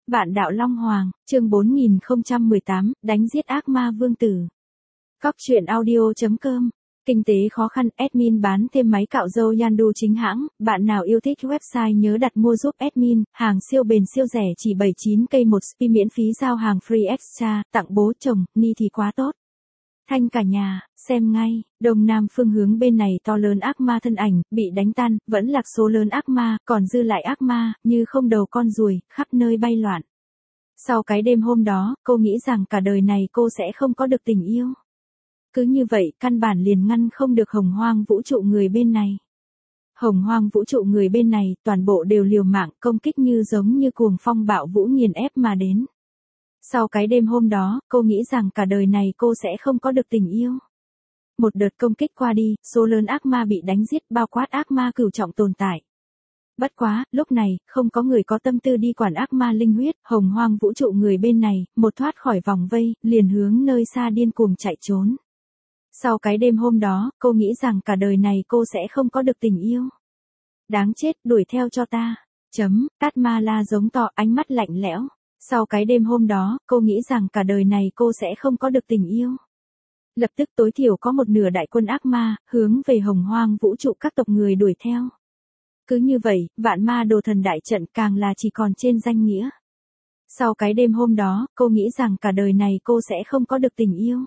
Vạn đạo Long Hoàng, chương 4018, đánh giết ác ma vương tử. Cóc truyện audio.com. Kinh tế khó khăn, admin bán thêm máy cạo râu Yandu chính hãng, bạn nào yêu thích website nhớ đặt mua giúp admin, hàng siêu bền siêu rẻ chỉ 79k một spi miễn phí giao hàng free extra, tặng bố chồng, ni thì quá tốt. Thanh cả nhà, xem ngay, đông nam phương hướng bên này to lớn ác ma thân ảnh, bị đánh tan, vẫn lạc số lớn ác ma, còn dư lại ác ma, như không đầu con ruồi, khắp nơi bay loạn. Sau cái đêm hôm đó, cô nghĩ rằng cả đời này cô sẽ không có được tình yêu. Cứ như vậy, căn bản liền ngăn không được hồng hoang vũ trụ người bên này. Hồng hoang vũ trụ người bên này, toàn bộ đều liều mạng, công kích như giống như cuồng phong bạo vũ nghiền ép mà đến. Sau cái đêm hôm đó, cô nghĩ rằng cả đời này cô sẽ không có được tình yêu. Một đợt công kích qua đi, số lớn ác ma bị đánh giết, bao quát ác ma cửu trọng tồn tại. Bất quá, lúc này, không có người có tâm tư đi quản ác ma linh huyết, hồng hoang vũ trụ người bên này, một thoát khỏi vòng vây, liền hướng nơi xa điên cuồng chạy trốn. Sau cái đêm hôm đó, cô nghĩ rằng cả đời này cô sẽ không có được tình yêu. Đáng chết, đuổi theo cho ta. Tát ma la giống to, ánh mắt lạnh lẽo. Sau cái đêm hôm đó, cô nghĩ rằng cả đời này cô sẽ không có được tình yêu. Lập tức tối thiểu có một nửa đại quân ác ma, hướng về hồng hoang vũ trụ các tộc người đuổi theo. Cứ như vậy, vạn ma đồ thần đại trận càng là chỉ còn trên danh nghĩa. Sau cái đêm hôm đó, cô nghĩ rằng cả đời này cô sẽ không có được tình yêu.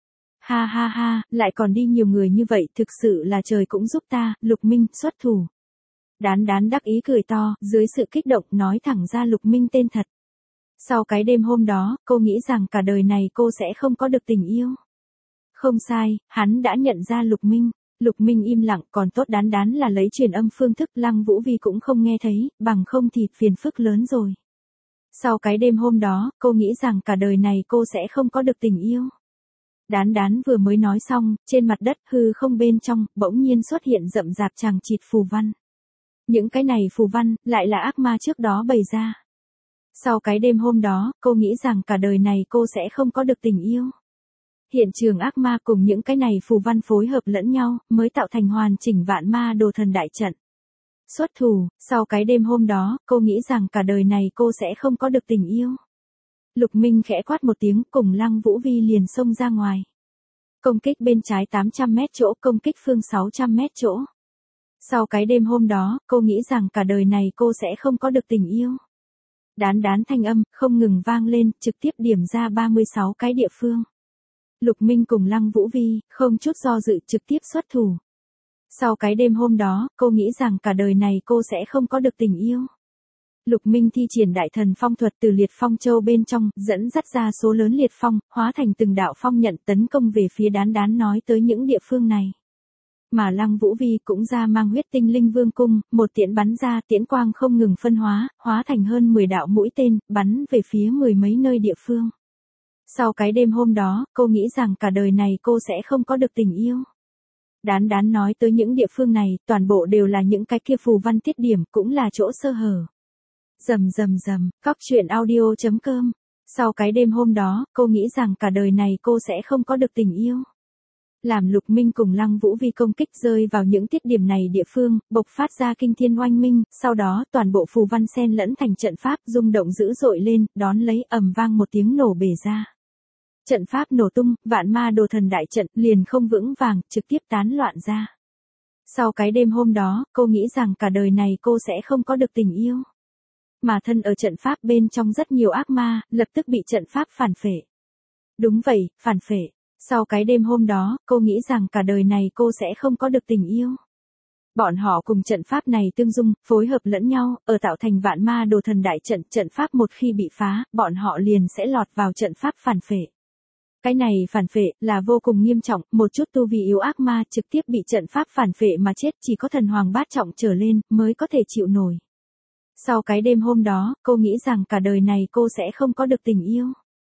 Ha ha ha, lại còn đi nhiều người như vậy, thực sự là trời cũng giúp ta, Lục Minh, xuất thủ. Đán đán đắc ý cười to, dưới sự kích động nói thẳng ra Lục Minh tên thật. Sau cái đêm hôm đó, cô nghĩ rằng cả đời này cô sẽ không có được tình yêu. Không sai, hắn đã nhận ra Lục Minh. Lục Minh im lặng, còn tốt đán đán là lấy truyền âm phương thức, Lăng Vũ Vi cũng không nghe thấy, bằng không thì phiền phức lớn rồi. Sau cái đêm hôm đó, cô nghĩ rằng cả đời này cô sẽ không có được tình yêu. Đán đán vừa mới nói xong, trên mặt đất hư không bên trong, bỗng nhiên xuất hiện rậm rạp chằng chịt phù văn. Những cái này phù văn, lại là ác ma trước đó bày ra. Sau cái đêm hôm đó, cô nghĩ rằng cả đời này cô sẽ không có được tình yêu. Hiện trường ác ma cùng những cái này phù văn phối hợp lẫn nhau, mới tạo thành hoàn chỉnh vạn ma đồ thần đại trận. Xuất thủ, sau cái đêm hôm đó, cô nghĩ rằng cả đời này cô sẽ không có được tình yêu. Lục Minh khẽ quát một tiếng, cùng Lăng Vũ Vi liền xông ra ngoài. Công kích bên trái 800 mét chỗ, công kích phương 600 mét chỗ. Sau cái đêm hôm đó, cô nghĩ rằng cả đời này cô sẽ không có được tình yêu. Đán đán thanh âm, không ngừng vang lên, trực tiếp điểm ra 36 cái địa phương. Lục Minh cùng Lăng Vũ Vi, không chút do dự trực tiếp xuất thủ. Sau cái đêm hôm đó, cô nghĩ rằng cả đời này cô sẽ không có được tình yêu. Lục Minh thi triển đại thần phong thuật từ liệt phong châu bên trong, dẫn dắt ra số lớn liệt phong, hóa thành từng đạo phong nhận tấn công về phía đán đán nói tới những địa phương này. Mà Lăng Vũ Vi cũng ra mang huyết tinh linh vương cung, một tiễn bắn ra, tiễn quang không ngừng phân hóa, hóa thành hơn 10 đạo mũi tên, bắn về phía mười mấy nơi địa phương. Sau cái đêm hôm đó, cô nghĩ rằng cả đời này cô sẽ không có được tình yêu. Đán đán nói tới những địa phương này, toàn bộ đều là những cái kia phù văn tiết điểm, cũng là chỗ sơ hở. Rầm rầm rầm, cóc truyện audio.com. Sau cái đêm hôm đó, cô nghĩ rằng cả đời này cô sẽ không có được tình yêu. Làm Lục Minh cùng Lăng Vũ Vi công kích rơi vào những tiết điểm này địa phương, bộc phát ra kinh thiên oanh minh, sau đó toàn bộ phù văn xen lẫn thành trận pháp rung động dữ dội lên, đón lấy ầm vang một tiếng nổ bể ra. Trận pháp nổ tung, vạn ma đồ thần đại trận liền không vững vàng, trực tiếp tán loạn ra. Sau cái đêm hôm đó, cô nghĩ rằng cả đời này cô sẽ không có được tình yêu. Mà thân ở trận pháp bên trong rất nhiều ác ma, lập tức bị trận pháp phản phệ. Đúng vậy, phản phệ. Sau cái đêm hôm đó, cô nghĩ rằng cả đời này cô sẽ không có được tình yêu. Bọn họ cùng trận pháp này tương dung, phối hợp lẫn nhau, ở tạo thành vạn ma đồ thần đại trận, trận pháp một khi bị phá, bọn họ liền sẽ lọt vào trận pháp phản phệ. Cái này phản phệ là vô cùng nghiêm trọng, một chút tu vi yếu ác ma trực tiếp bị trận pháp phản phệ mà chết, chỉ có thần hoàng bát trọng trở lên mới có thể chịu nổi. Sau cái đêm hôm đó, cô nghĩ rằng cả đời này cô sẽ không có được tình yêu.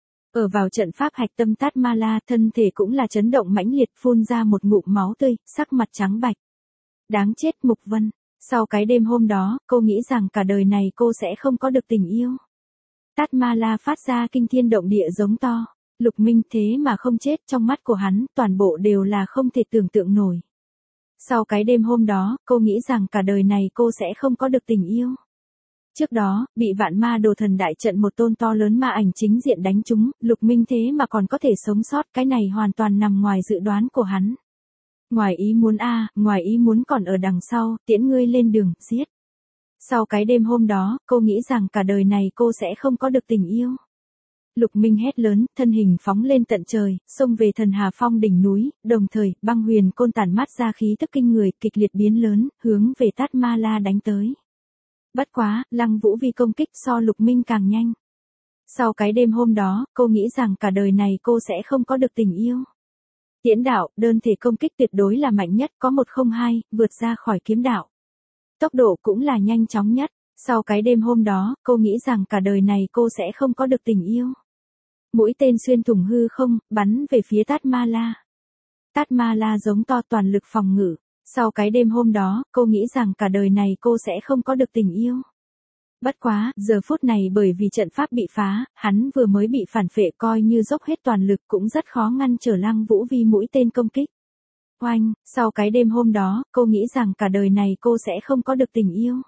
Ở vào trận pháp hạch tâm Tát Ma La, thân thể cũng là chấn động mãnh liệt, phun ra một ngụm máu tươi, sắc mặt trắng bạch. Đáng chết Mục Vân. Sau cái đêm hôm đó, cô nghĩ rằng cả đời này cô sẽ không có được tình yêu. Tát Ma La phát ra kinh thiên động địa giống to. Lục Minh thế mà không chết, trong mắt của hắn, toàn bộ đều là không thể tưởng tượng nổi. Sau cái đêm hôm đó, cô nghĩ rằng cả đời này cô sẽ không có được tình yêu. Trước đó, bị vạn ma đồ thần đại trận một tôn to lớn ma ảnh chính diện đánh trúng, Lục Minh thế mà còn có thể sống sót, cái này hoàn toàn nằm ngoài dự đoán của hắn. Ngoài ý muốn ngoài ý muốn còn ở đằng sau, tiễn ngươi lên đường, giết. Sau cái đêm hôm đó, cô nghĩ rằng cả đời này cô sẽ không có được tình yêu. Lục Minh hét lớn, thân hình phóng lên tận trời, xông về Thần Hà Phong đỉnh núi, đồng thời, băng huyền côn tản mát ra khí tức kinh người, kịch liệt biến lớn, hướng về Tát Ma La đánh tới. Bất quá, Lăng Vũ Vi công kích so Lục Minh càng nhanh. Sau cái đêm hôm đó, cô nghĩ rằng cả đời này cô sẽ không có được tình yêu. Tiễn đạo, đơn thể công kích tuyệt đối là mạnh nhất, có 102, vượt ra khỏi kiếm đạo. Tốc độ cũng là nhanh chóng nhất. Sau cái đêm hôm đó, cô nghĩ rằng cả đời này cô sẽ không có được tình yêu. Mũi tên xuyên thủng hư không, bắn về phía Tát Ma La. Tát Ma La giống to toàn lực phòng ngự. Sau cái đêm hôm đó, cô nghĩ rằng cả đời này cô sẽ không có được tình yêu. Bất quá, giờ phút này bởi vì trận pháp bị phá, hắn vừa mới bị phản phệ coi như dốc hết toàn lực cũng rất khó ngăn trở Lăng Vũ Vi mũi tên công kích. Oanh, sau cái đêm hôm đó, cô nghĩ rằng cả đời này cô sẽ không có được tình yêu.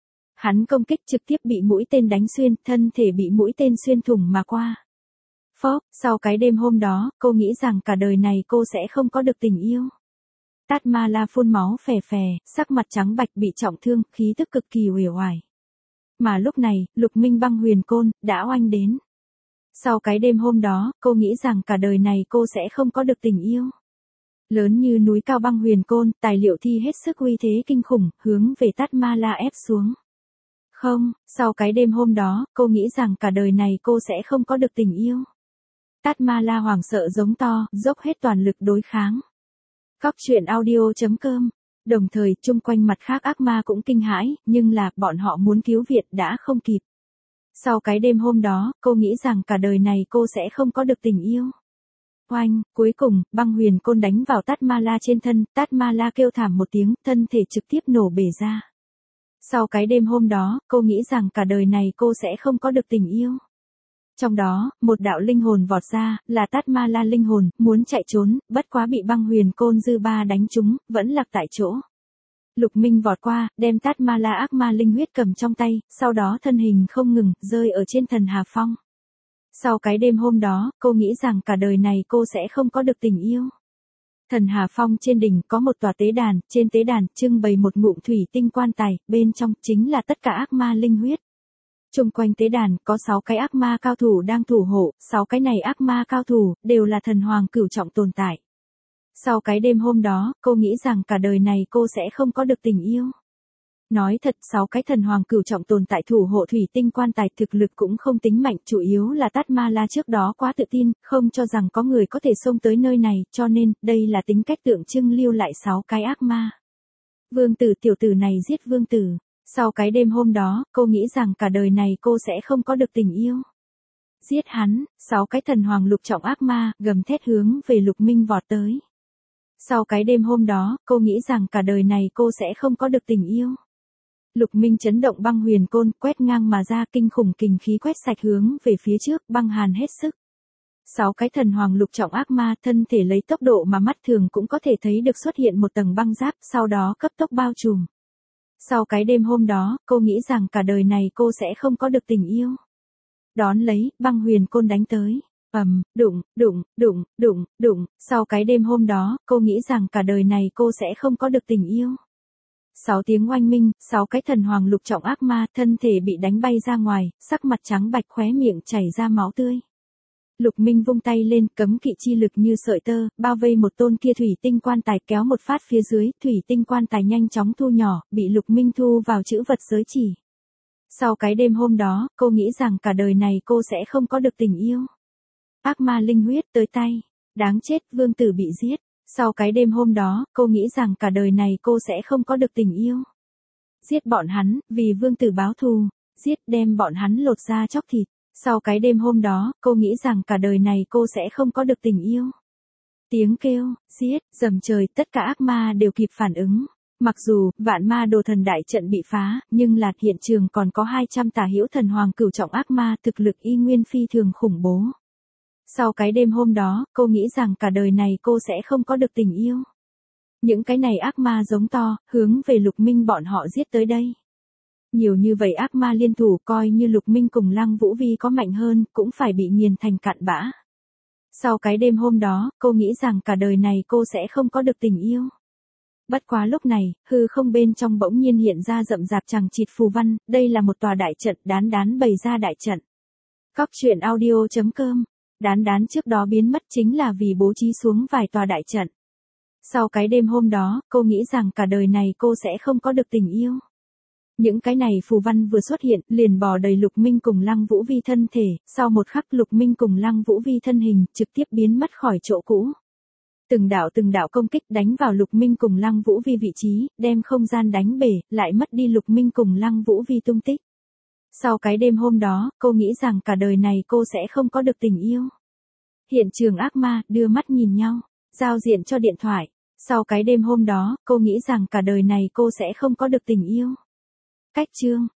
Hắn công kích trực tiếp bị mũi tên đánh xuyên, thân thể bị mũi tên xuyên thủng mà qua. Phốc, sau cái đêm hôm đó, cô nghĩ rằng cả đời này cô sẽ không có được tình yêu. Tát Ma La phun máu phè phè, sắc mặt trắng bạch bị trọng thương, khí tức cực kỳ uể oải. Mà lúc này, Lục Minh băng huyền côn, đã oanh đến. Sau cái đêm hôm đó, cô nghĩ rằng cả đời này cô sẽ không có được tình yêu. Lớn như núi cao băng huyền côn, tài liệu thi hết sức uy thế kinh khủng, hướng về Tát Ma La ép xuống. Không, sau cái đêm hôm đó, cô nghĩ rằng cả đời này cô sẽ không có được tình yêu. Tát Ma La hoảng sợ giống to, dốc hết toàn lực đối kháng. Cóc truyện audio.com. Đồng thời, chung quanh mặt khác ác ma cũng kinh hãi, nhưng là, bọn họ muốn cứu viện đã không kịp. Sau cái đêm hôm đó, cô nghĩ rằng cả đời này cô sẽ không có được tình yêu. Oanh, cuối cùng, băng huyền côn đánh vào Tát Ma La trên thân, Tát Ma La kêu thảm một tiếng, thân thể trực tiếp nổ bể ra. Sau cái đêm hôm đó, cô nghĩ rằng cả đời này cô sẽ không có được tình yêu. Trong đó, một đạo linh hồn vọt ra, là Tát Ma La linh hồn, muốn chạy trốn, bất quá bị băng huyền côn dư ba đánh trúng, vẫn lạc tại chỗ. Lục Minh vọt qua, đem Tát Ma La ác ma linh huyết cầm trong tay, sau đó thân hình không ngừng, rơi ở trên Thần Hà Phong. Sau cái đêm hôm đó, cô nghĩ rằng cả đời này cô sẽ không có được tình yêu. Thần Hà Phong trên đỉnh có một tòa tế đàn, trên tế đàn trưng bày một ngụm thủy tinh quan tài, bên trong chính là tất cả ác ma linh huyết. Chung quanh tế đàn có 6 cái ác ma cao thủ đang thủ hộ, 6 cái này ác ma cao thủ đều là thần hoàng cửu trọng tồn tại. Sau cái đêm hôm đó, cô nghĩ rằng cả đời này cô sẽ không có được tình yêu. Nói thật, 6 cái thần hoàng cửu trọng tồn tại thủ hộ thủy tinh quan tài thực lực cũng không tính mạnh, chủ yếu là Tát Ma La trước đó quá tự tin, không cho rằng có người có thể xông tới nơi này, cho nên, đây là tính cách tượng trưng lưu lại 6 cái ác ma. Vương tử tiểu tử này giết vương tử. Sau cái đêm hôm đó, cô nghĩ rằng cả đời này cô sẽ không có được tình yêu. Giết hắn, 6 cái thần hoàng lục trọng ác ma, gầm thét hướng về Lục Minh vọt tới. Sau cái đêm hôm đó, cô nghĩ rằng cả đời này cô sẽ không có được tình yêu. Lục Minh chấn động băng huyền côn, quét ngang mà ra kinh khủng kình khí quét sạch hướng về phía trước, băng hàn hết sức. 6 cái thần hoàng lục trọng ác ma thân thể lấy tốc độ mà mắt thường cũng có thể thấy được xuất hiện một tầng băng giáp, sau đó cấp tốc bao trùm. Sau cái đêm hôm đó, cô nghĩ rằng cả đời này cô sẽ không có được tình yêu. Đón lấy, băng huyền côn đánh tới. Đụng, đụng, đụng, đụng, đụng. Sau cái đêm hôm đó, cô nghĩ rằng cả đời này cô sẽ không có được tình yêu. 6 tiếng oanh minh, 6 cái thần hoàng lục trọng ác ma, thân thể bị đánh bay ra ngoài, sắc mặt trắng bạch khóe miệng chảy ra máu tươi. Lục Minh vung tay lên, cấm kỵ chi lực như sợi tơ, bao vây một tôn kia thủy tinh quan tài, kéo một phát phía dưới, thủy tinh quan tài nhanh chóng thu nhỏ, bị Lục Minh thu vào chữ vật giới chỉ. Sau cái đêm hôm đó, cô nghĩ rằng cả đời này cô sẽ không có được tình yêu. Ác ma linh huyết tới tay, đáng chết, vương tử bị giết. Sau cái đêm hôm đó, cô nghĩ rằng cả đời này cô sẽ không có được tình yêu. Giết bọn hắn, vì vương tử báo thù, giết đem bọn hắn lột da chóc thịt. Sau cái đêm hôm đó, cô nghĩ rằng cả đời này cô sẽ không có được tình yêu. Tiếng kêu, giết, dầm trời, tất cả ác ma đều kịp phản ứng. Mặc dù, vạn ma đồ thần đại trận bị phá, nhưng là hiện trường còn có 200 tà hữu thần hoàng cửu trọng ác ma, thực lực y nguyên phi thường khủng bố. Sau cái đêm hôm đó, cô nghĩ rằng cả đời này cô sẽ không có được tình yêu. Những cái này ác ma giống to, hướng về Lục Minh bọn họ giết tới đây. Nhiều như vậy ác ma liên thủ, coi như Lục Minh cùng Lăng Vũ Vi có mạnh hơn, cũng phải bị nghiền thành cặn bã. Sau cái đêm hôm đó, cô nghĩ rằng cả đời này cô sẽ không có được tình yêu. Bất quá lúc này, hư không bên trong bỗng nhiên hiện ra rậm rạp chằng chịt phù văn, đây là một tòa đại trận, Đán Đán bày ra đại trận. Cóc truyện audio.com. Đán Đán trước đó biến mất chính là vì bố trí xuống vài tòa đại trận. Sau cái đêm hôm đó, cô nghĩ rằng cả đời này cô sẽ không có được tình yêu. Những cái này phù văn vừa xuất hiện, liền bò đầy Lục Minh cùng Lăng Vũ Vi thân thể, sau một khắc Lục Minh cùng Lăng Vũ Vi thân hình, trực tiếp biến mất khỏi chỗ cũ. Từng đạo công kích đánh vào Lục Minh cùng Lăng Vũ Vi vị trí, đem không gian đánh bể, lại mất đi Lục Minh cùng Lăng Vũ Vi tung tích. Sau cái đêm hôm đó, cô nghĩ rằng cả đời này cô sẽ không có được tình yêu. Hiện trường ác ma, đưa mắt nhìn nhau, giao diện cho điện thoại. Sau cái đêm hôm đó, cô nghĩ rằng cả đời này cô sẽ không có được tình yêu. Cách chương